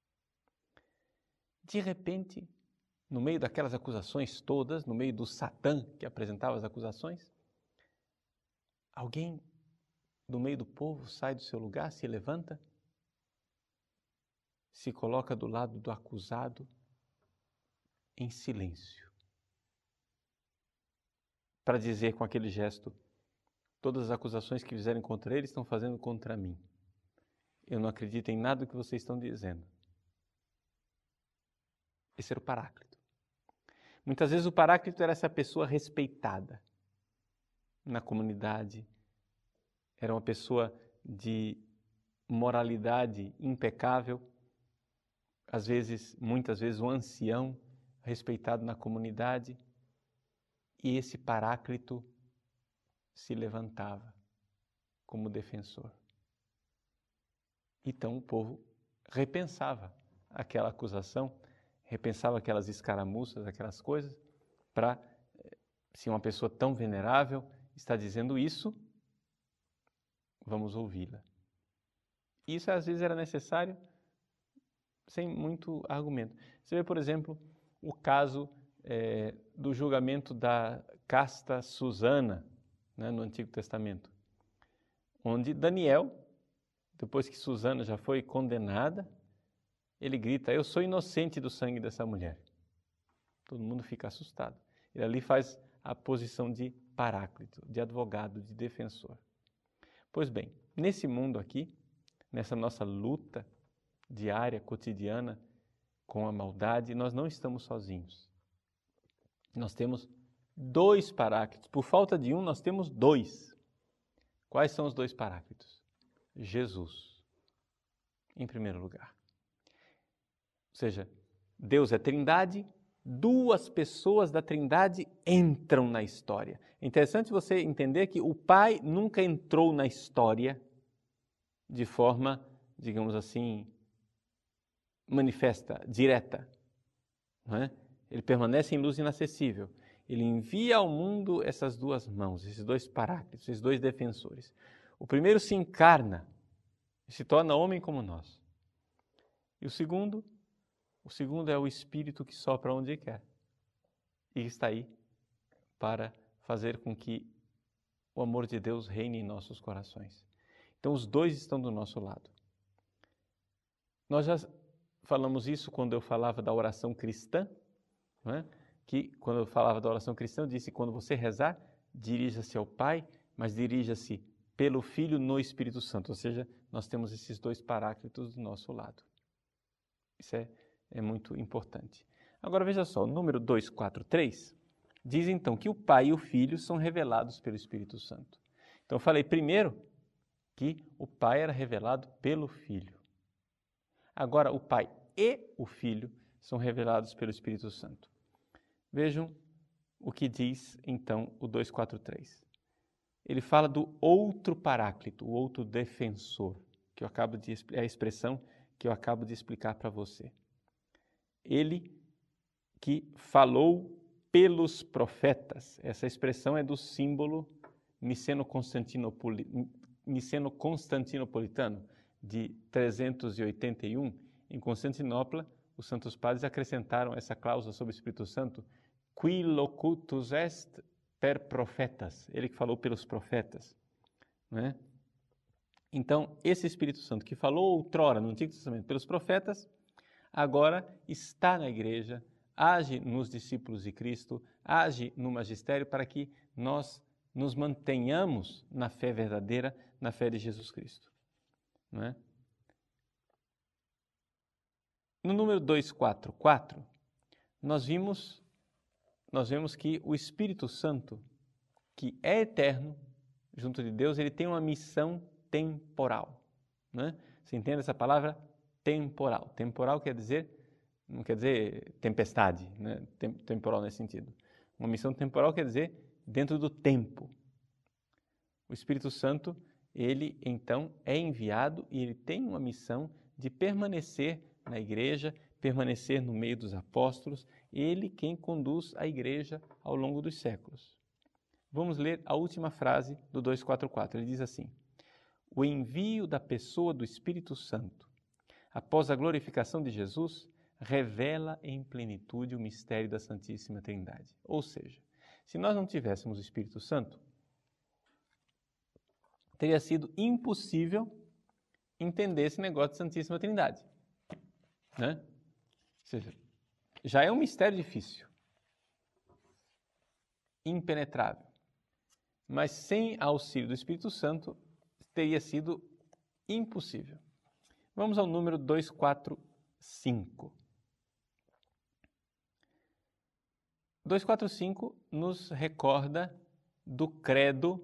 De repente, no meio daquelas acusações todas, no meio do Satã que apresentava as acusações, alguém do meio do povo sai do seu lugar, se levanta, se coloca do lado do acusado em silêncio, para dizer com aquele gesto: todas as acusações que fizerem contra ele estão fazendo contra mim. Eu não acredito em nada do que vocês estão dizendo. Esse era o Paráclito. Muitas vezes o Paráclito era essa pessoa respeitada na comunidade, era uma pessoa de moralidade impecável, às vezes, muitas vezes, um ancião respeitado na comunidade, e esse Paráclito se levantava como defensor. Então o povo repensava aquela acusação, repensava aquelas escaramuças, aquelas coisas, para, se uma pessoa tão venerável está dizendo isso, vamos ouvi-la. Isso às vezes era necessário sem muito argumento. Você vê, por exemplo, o caso é, do julgamento da casta Susana, né, no Antigo Testamento, onde Daniel, depois que Susana já foi condenada, ele grita, eu sou inocente do sangue dessa mulher. Todo mundo fica assustado. Ele ali faz a posição de paráclito, de advogado, de defensor. Pois bem, nesse mundo aqui, nessa nossa luta diária, cotidiana, com a maldade, nós não estamos sozinhos. Nós temos dois paráclitos. Por falta de um, nós temos dois. Quais são os dois paráclitos? Jesus, em primeiro lugar. Ou seja, Deus é Trindade, duas pessoas da Trindade entram na história. É interessante você entender que o Pai nunca entrou na história de forma, digamos assim, manifesta, direta. Não é? Ele permanece em luz inacessível. Ele envia ao mundo essas duas mãos, esses dois paráclitos, esses dois defensores. O primeiro se encarna, se torna homem como nós. E o segundo, o segundo é o Espírito que sopra onde quer. E está aí para fazer com que o amor de Deus reine em nossos corações. Então os dois estão do nosso lado. Nós já falamos isso quando eu falava da oração cristã, não é? Que quando eu falava da oração cristã, eu disse, quando você rezar, dirija-se ao Pai, mas dirija-se pelo Filho no Espírito Santo. Ou seja, nós temos esses dois paráclitos do nosso lado. Isso é, é muito importante. Agora veja só, o número duzentos e quarenta e três diz então que o Pai e o Filho são revelados pelo Espírito Santo. Então eu falei primeiro que o Pai era revelado pelo Filho. Agora o Pai e o Filho são revelados pelo Espírito Santo. Vejam o que diz, então, o duzentos e quarenta e três. Ele fala do outro paráclito, o outro defensor, que eu acabo de, é a expressão que eu acabo de explicar para você. Ele que falou pelos profetas. Essa expressão é do símbolo niceno-constantinopolitano de trezentos e oitenta e um. Em Constantinopla, os santos padres acrescentaram essa cláusula sobre o Espírito Santo, qui locutus est per profetas, ele que falou pelos profetas. Né? Então, esse Espírito Santo que falou outrora no Antigo Testamento pelos profetas, agora está na igreja, age nos discípulos de Cristo, age no magistério para que nós nos mantenhamos na fé verdadeira, na fé de Jesus Cristo. Não é? No número duzentos e quarenta e quatro, nós vimos, nós vemos que o Espírito Santo, que é eterno, junto de Deus, ele tem uma missão temporal. Né? Você entende essa palavra? Temporal. Temporal quer dizer, não quer dizer tempestade, né? Tem, temporal nesse sentido. Uma missão temporal quer dizer dentro do tempo. O Espírito Santo, ele então é enviado e ele tem uma missão de permanecer na igreja, permanecer no meio dos apóstolos, ele quem conduz a igreja ao longo dos séculos. Vamos ler a última frase do duzentos e quarenta e quatro. Ele diz assim: o envio da pessoa do Espírito Santo, após a glorificação de Jesus, revela em plenitude o mistério da Santíssima Trindade. Ou seja, se nós não tivéssemos o Espírito Santo, teria sido impossível entender esse negócio de Santíssima Trindade. Né? Ou seja, já é um mistério difícil, impenetrável, mas sem auxílio do Espírito Santo teria sido impossível. Vamos ao número duzentos e quarenta e cinco. duzentos e quarenta e cinco nos recorda do credo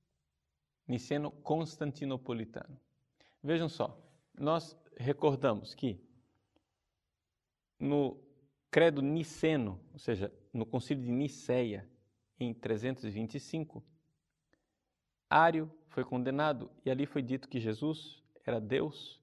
niceno-constantinopolitano. Vejam só, nós recordamos que no credo niceno, ou seja, no concílio de Niceia, em trezentos e vinte e cinco, Ário foi condenado e ali foi dito que Jesus era Deus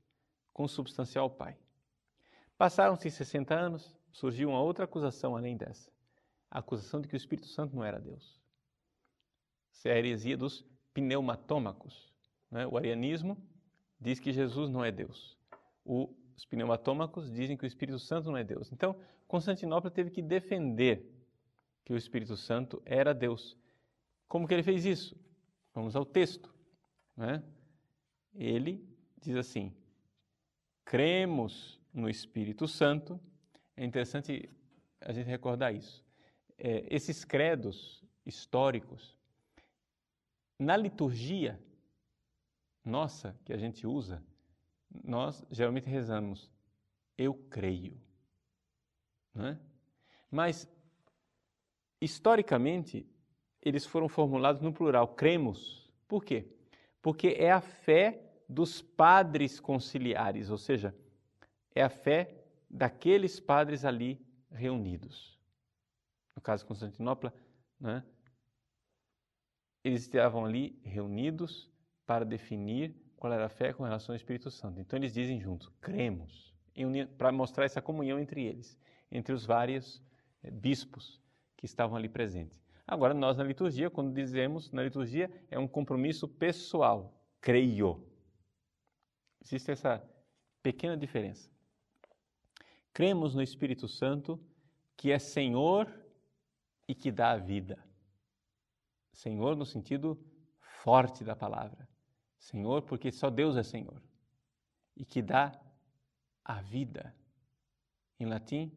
consubstancial ao Pai. Passaram-se sessenta anos, surgiu uma outra acusação além dessa. A acusação de que o Espírito Santo não era Deus. Essa é a heresia dos pneumatômacos. Né? O arianismo diz que Jesus não é Deus. Os pneumatômacos dizem que o Espírito Santo não é Deus. Então, Constantinopla teve que defender que o Espírito Santo era Deus. Como que ele fez isso? Vamos ao texto. Né? Ele diz assim: cremos no Espírito Santo. É interessante a gente recordar isso. É, esses credos históricos, na liturgia nossa, que a gente usa, nós geralmente rezamos, eu creio. Né? Mas, historicamente, eles foram formulados no plural, cremos. Por quê? Porque é a fé dos padres conciliares, ou seja, é a fé daqueles padres ali reunidos. No caso de Constantinopla, né, eles estavam ali reunidos para definir qual era a fé com relação ao Espírito Santo. Então eles dizem juntos, cremos, para mostrar essa comunhão entre eles, entre os vários bispos que estavam ali presentes. Agora, nós na liturgia, quando dizemos na liturgia, é um compromisso pessoal, creio. Existe essa pequena diferença. Cremos no Espírito Santo, que é Senhor e que dá a vida. Senhor no sentido forte da palavra. Senhor porque só Deus é Senhor. E que dá a vida. Em latim,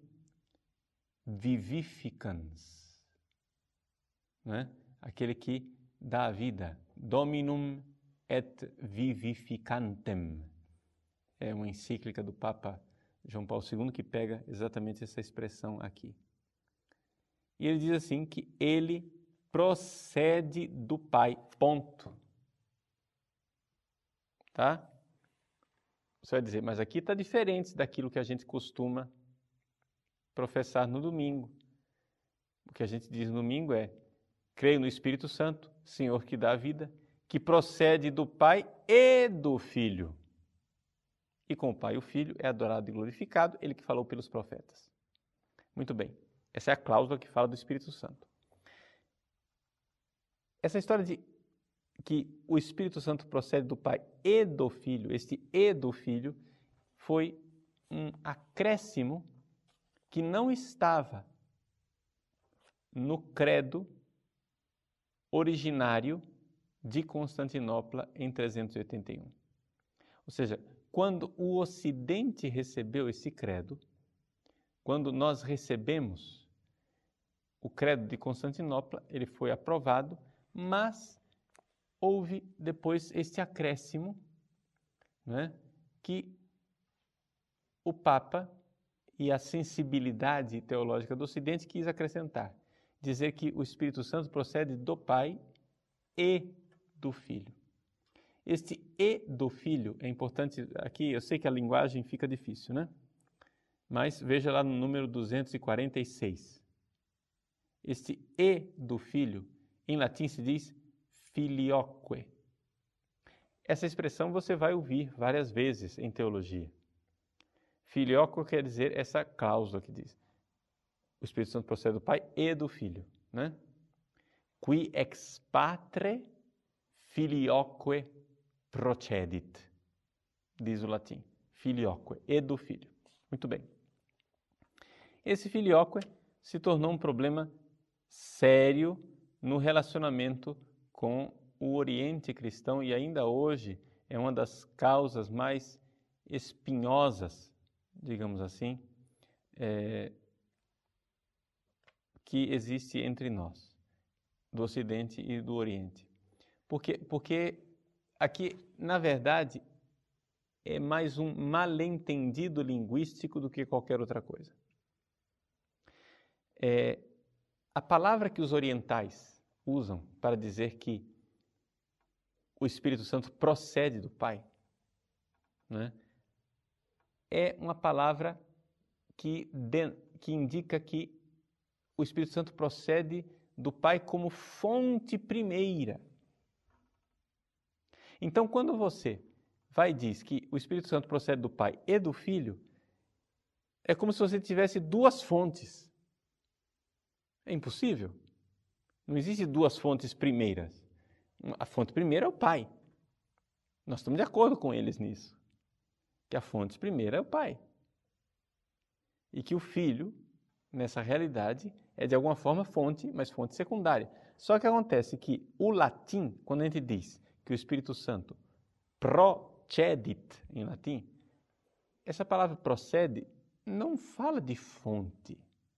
vivificans. Né? Aquele que dá a vida. Dominum et vivificantem. É uma encíclica do Papa João Paulo segundo que pega exatamente essa expressão aqui. E ele diz assim que ele procede do Pai, ponto. Tá? Você vai dizer, mas aqui está diferente daquilo que a gente costuma professar no domingo. O que a gente diz no domingo é, creio no Espírito Santo, Senhor que dá a vida, que procede do Pai e do Filho. E com o Pai e o Filho é adorado e glorificado, ele que falou pelos profetas. Muito bem, essa é a cláusula que fala do Espírito Santo. Essa história de que o Espírito Santo procede do Pai e do Filho, este e do Filho, foi um acréscimo que não estava no credo originário de Constantinopla em trezentos e oitenta e um. Ou seja, quando o Ocidente recebeu esse credo, quando nós recebemos o credo de Constantinopla, ele foi aprovado, mas houve depois este acréscimo, né, que o Papa e a sensibilidade teológica do Ocidente quis acrescentar, dizer que o Espírito Santo procede do Pai e do Filho. Este e do Filho é importante, aqui eu sei que a linguagem fica difícil, né? Mas veja lá no número duzentos e quarenta e seis. Este e do Filho, em latim se diz filioque. Essa expressão você vai ouvir várias vezes em teologia. Filioque quer dizer essa cláusula que diz, o Espírito Santo procede do Pai e do Filho, né? Qui ex patre filioque procedit, diz o latim, filioque, e do Filho. Muito bem. Esse filioque se tornou um problema sério no relacionamento com o Oriente cristão e ainda hoje é uma das causas mais espinhosas, digamos assim, é, que existe entre nós, do Ocidente e do Oriente. Porque, porque aqui, na verdade, é mais um mal-entendido linguístico do que qualquer outra coisa. É, a palavra que os orientais usam para dizer que o Espírito Santo procede do Pai, né, é uma palavra que, de, que indica que o Espírito Santo procede do Pai como fonte primeira. Então, quando você vai e diz que o Espírito Santo procede do Pai e do Filho, é como se você tivesse duas fontes. É impossível. Não existe duas fontes primeiras. A fonte primeira é o Pai. Nós estamos de acordo com eles nisso. Que a fonte primeira é o Pai. E que o Filho, nessa realidade, é de alguma forma fonte, mas fonte secundária. Só que acontece que o latim, quando a gente diz que o Espírito Santo procedit em latim, essa palavra procede não fala de fonte.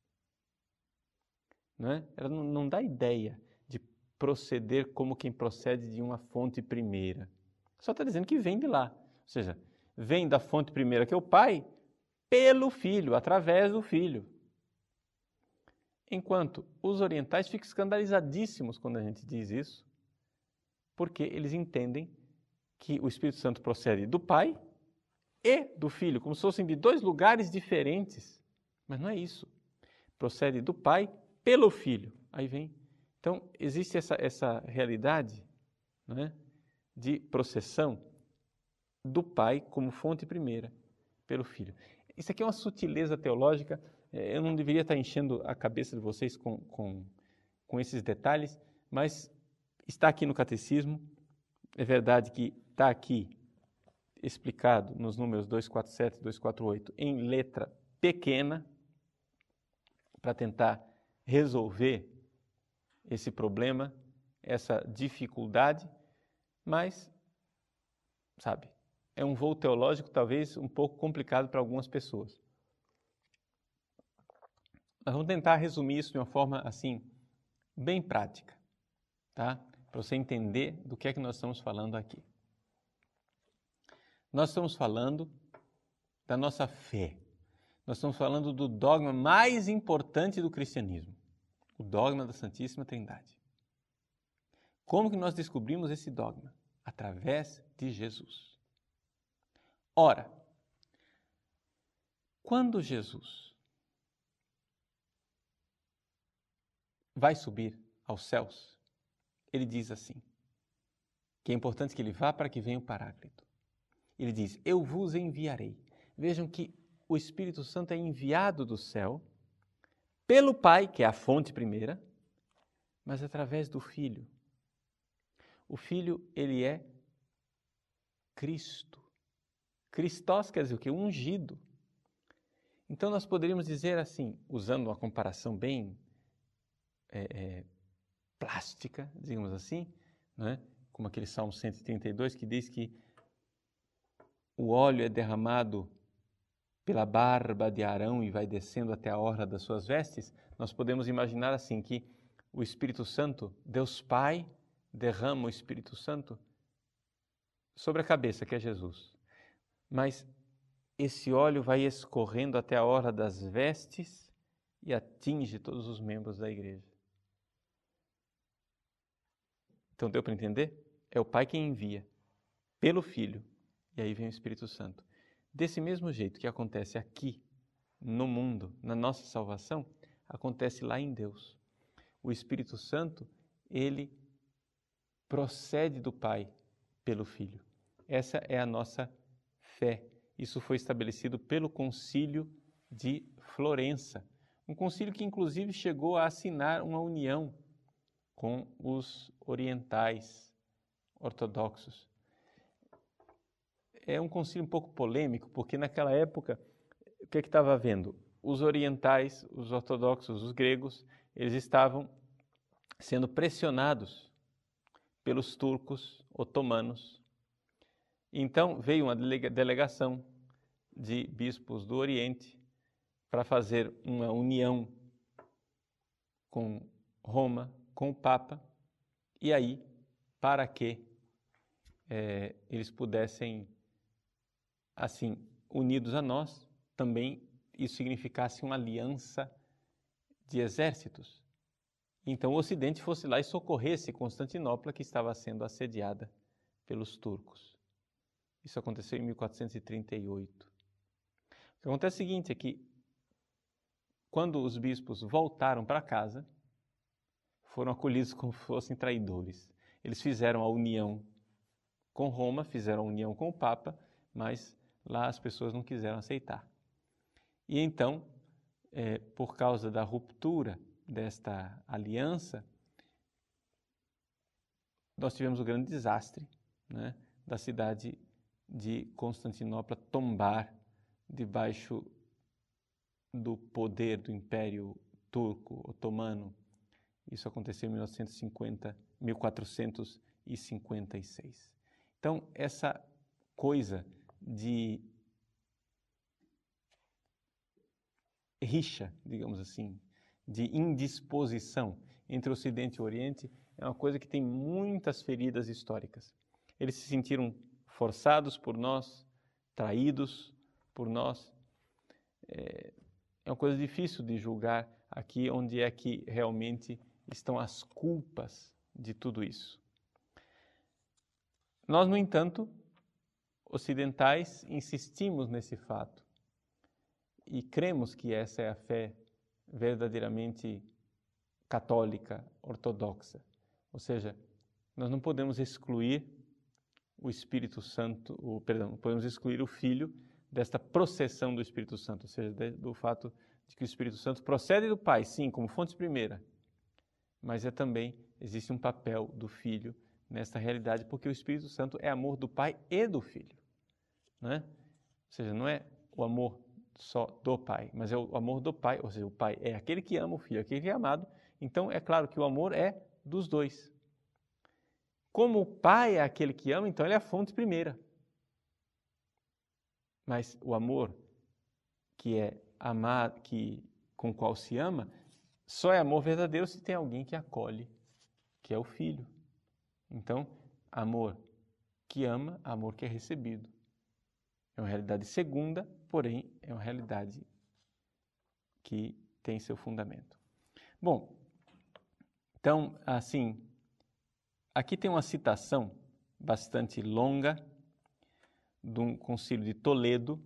Não é? Ela não, não dá ideia de proceder como quem procede de uma fonte primeira. Só está dizendo que vem de lá. Ou seja, vem da fonte primeira, que é o Pai, pelo Filho, através do Filho. Enquanto os orientais ficam escandalizadíssimos quando a gente diz isso, porque eles entendem que o Espírito Santo procede do Pai e do Filho, como se fossem de dois lugares diferentes. Mas não é isso. Procede do Pai pelo Filho. Aí vem. Então, existe essa, essa realidade, não é, de processão do Pai como fonte primeira, pelo Filho. Isso aqui é uma sutileza teológica. Eu não deveria estar enchendo a cabeça de vocês com, com, com esses detalhes, mas está aqui no Catecismo. É verdade que está aqui explicado nos números duzentos e quarenta e sete e duzentos e quarenta e oito em letra pequena, para tentar resolver esse problema, essa dificuldade, mas, sabe, é um voo teológico talvez um pouco complicado para algumas pessoas. Nós vamos tentar resumir isso de uma forma, assim, bem prática, tá? Para você entender do que é que nós estamos falando aqui. Nós estamos falando da nossa fé. Nós estamos falando do dogma mais importante do cristianismo, o dogma da Santíssima Trindade. Como que nós descobrimos esse dogma? Através de Jesus. Ora, quando Jesus vai subir aos céus, ele diz assim, que é importante que ele vá para que venha o Paráclito. Ele diz, eu vos enviarei. Vejam que o Espírito Santo é enviado do céu pelo Pai, que é a fonte primeira, mas através do Filho. O Filho, ele é Cristo. Christos quer dizer o quê? Ungido. Então nós poderíamos dizer assim, usando uma comparação bem é, é, plástica, digamos assim, né? Como aquele Salmo cento e trinta e dois que diz que o óleo é derramado pela barba de Arão e vai descendo até a orla das suas vestes. Nós podemos imaginar assim que o Espírito Santo, Deus Pai, derrama o Espírito Santo sobre a cabeça, que é Jesus. Mas esse óleo vai escorrendo até a orla das vestes e atinge todos os membros da igreja. Então deu para entender? É o Pai quem envia, pelo Filho, e aí vem o Espírito Santo. Desse mesmo jeito que acontece aqui, no mundo, na nossa salvação, acontece lá em Deus. O Espírito Santo, ele procede do Pai pelo Filho. Essa é a nossa fé. Isso foi estabelecido pelo Concílio de Florença. Um concílio que, inclusive, chegou a assinar uma união com os orientais ortodoxos. É um concílio um pouco polêmico, porque naquela época, o que é que estava havendo? Os orientais, os ortodoxos, os gregos, eles estavam sendo pressionados pelos turcos otomanos. Então, veio uma delegação de bispos do Oriente para fazer uma união com Roma, com o Papa, e aí, para que é, eles pudessem, assim, unidos a nós, também isso significasse uma aliança de exércitos. Então o Ocidente fosse lá e socorresse Constantinopla, que estava sendo assediada pelos turcos. Isso aconteceu em mil quatrocentos e trinta e oito. O que acontece é o seguinte, é que quando os bispos voltaram para casa, foram acolhidos como se fossem traidores. Eles fizeram a união com Roma, fizeram união com o Papa, mas lá as pessoas não quiseram aceitar. E então, é, por causa da ruptura desta aliança, nós tivemos o grande desastre, né, da cidade de Constantinopla tombar debaixo do poder do Império Turco Otomano. Isso aconteceu em mil novecentos e cinquenta, mil quatrocentos e cinquenta e seis. Então, essa coisa de rixa, digamos assim, de indisposição entre Ocidente e Oriente é uma coisa que tem muitas feridas históricas. Eles se sentiram forçados por nós, traídos por nós. É, é uma coisa difícil de julgar aqui onde é que realmente estão as culpas de tudo isso. Nós, no entanto, ocidentais, insistimos nesse fato e cremos que essa é a fé verdadeiramente católica, ortodoxa. Ou seja, nós não podemos excluir o Espírito Santo, o, perdão, não podemos excluir o Filho desta processão do Espírito Santo, ou seja, de, do fato de que o Espírito Santo procede do Pai, sim, como fonte primeira, mas é também, existe um papel do Filho nesta realidade, porque o Espírito Santo é amor do Pai e do Filho, não é? Ou seja, não é o amor só do Pai, mas é o amor do Pai, ou seja, o Pai é aquele que ama o Filho, aquele que é amado, então é claro que o amor é dos dois. Como o Pai é aquele que ama, então ele é a fonte primeira. Mas o amor que é amar, que, com o qual se ama, só é amor verdadeiro se tem alguém que acolhe, que é o Filho. Então, amor que ama, amor que é recebido. É uma realidade segunda, porém é uma realidade que tem seu fundamento. Bom, então, assim, aqui tem uma citação bastante longa de um concílio de Toledo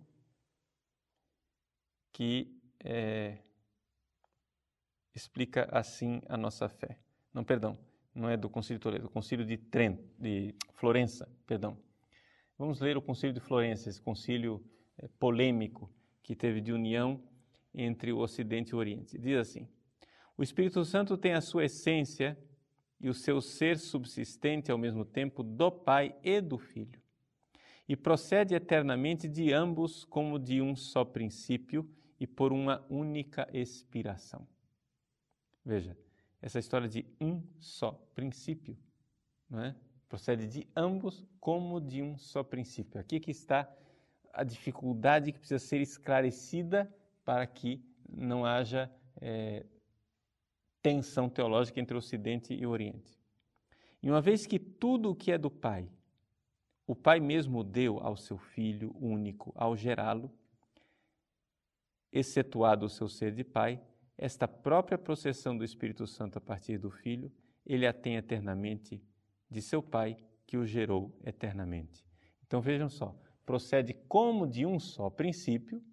que é, explica assim a nossa fé. Não, perdão, não é do concílio de Toledo, é do concílio de Trento, de Florença, perdão. Vamos ler o concílio de Florença, esse concílio é, polêmico que teve de união entre o Ocidente e o Oriente. Diz assim: o Espírito Santo tem a sua essência e o seu ser subsistente ao mesmo tempo do Pai e do Filho, e procede eternamente de ambos como de um só princípio e por uma única expiração. Veja, essa história de um só princípio, não é? Procede de ambos como de um só princípio. Aqui que está a dificuldade que precisa ser esclarecida para que não haja é, tensão teológica entre o Ocidente e o Oriente. E uma vez que tudo o que é do Pai, o Pai mesmo deu ao seu Filho único ao gerá-lo, excetuado o seu ser de Pai, esta própria processão do Espírito Santo a partir do Filho, ele a tem eternamente de seu Pai, que o gerou eternamente. Então vejam só, procede como de um só princípio,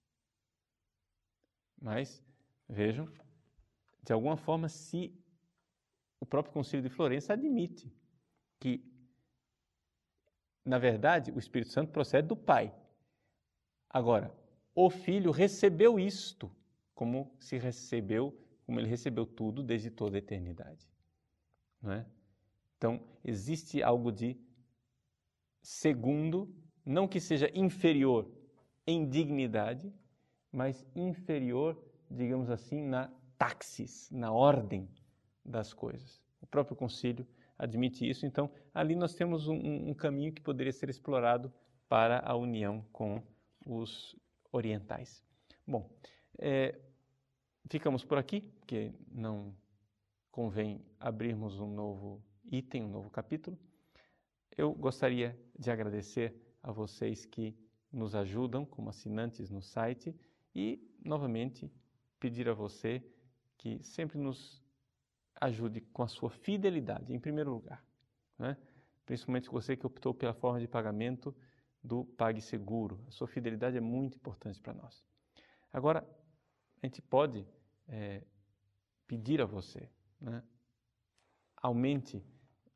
mas vejam, de alguma forma, se o próprio Concílio de Florença admite que, na verdade, o Espírito Santo procede do Pai. Agora, o Filho recebeu isto, como se recebeu, como ele recebeu tudo desde toda a eternidade, não é? Então, existe algo de segundo, não que seja inferior em dignidade, mas inferior, digamos assim, na taxis, na ordem das coisas. O próprio concílio admite isso, então ali nós temos um, um caminho que poderia ser explorado para a união com os orientais. Bom, é, ficamos por aqui, porque não convém abrirmos um novo item, um novo capítulo. Eu gostaria de agradecer a vocês que nos ajudam como assinantes no site e, novamente, pedir a você que sempre nos ajude com a sua fidelidade, em primeiro lugar, né? Principalmente você que optou pela forma de pagamento do PagSeguro. A sua fidelidade é muito importante para nós. Agora, a gente pode é, pedir a você, né? Aumente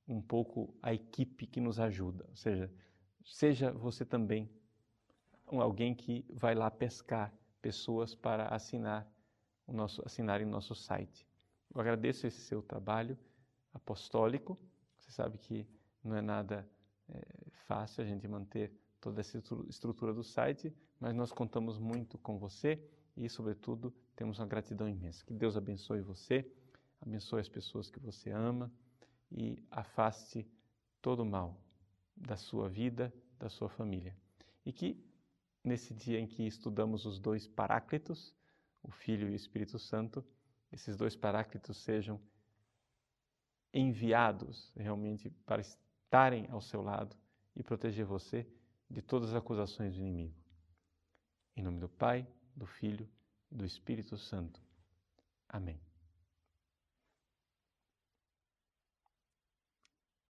um pouco a equipe que nos ajuda. Ou seja, seja você também alguém que vai lá pescar pessoas para assinar o nosso, assinarem o nosso site. Eu agradeço esse seu trabalho apostólico. Você sabe que não é nada é, fácil a gente manter toda essa estrutura do site, mas nós contamos muito com você e, sobretudo, temos uma gratidão imensa. Que Deus abençoe você, abençoe as pessoas que você ama e afaste todo o mal da sua vida, da sua família. E que, nesse dia em que estudamos os dois Paráclitos, o Filho e o Espírito Santo, esses dois Paráclitos sejam enviados realmente para estarem ao seu lado e proteger você de todas as acusações do inimigo. Em nome do Pai, do Filho e do Espírito Santo. Amém.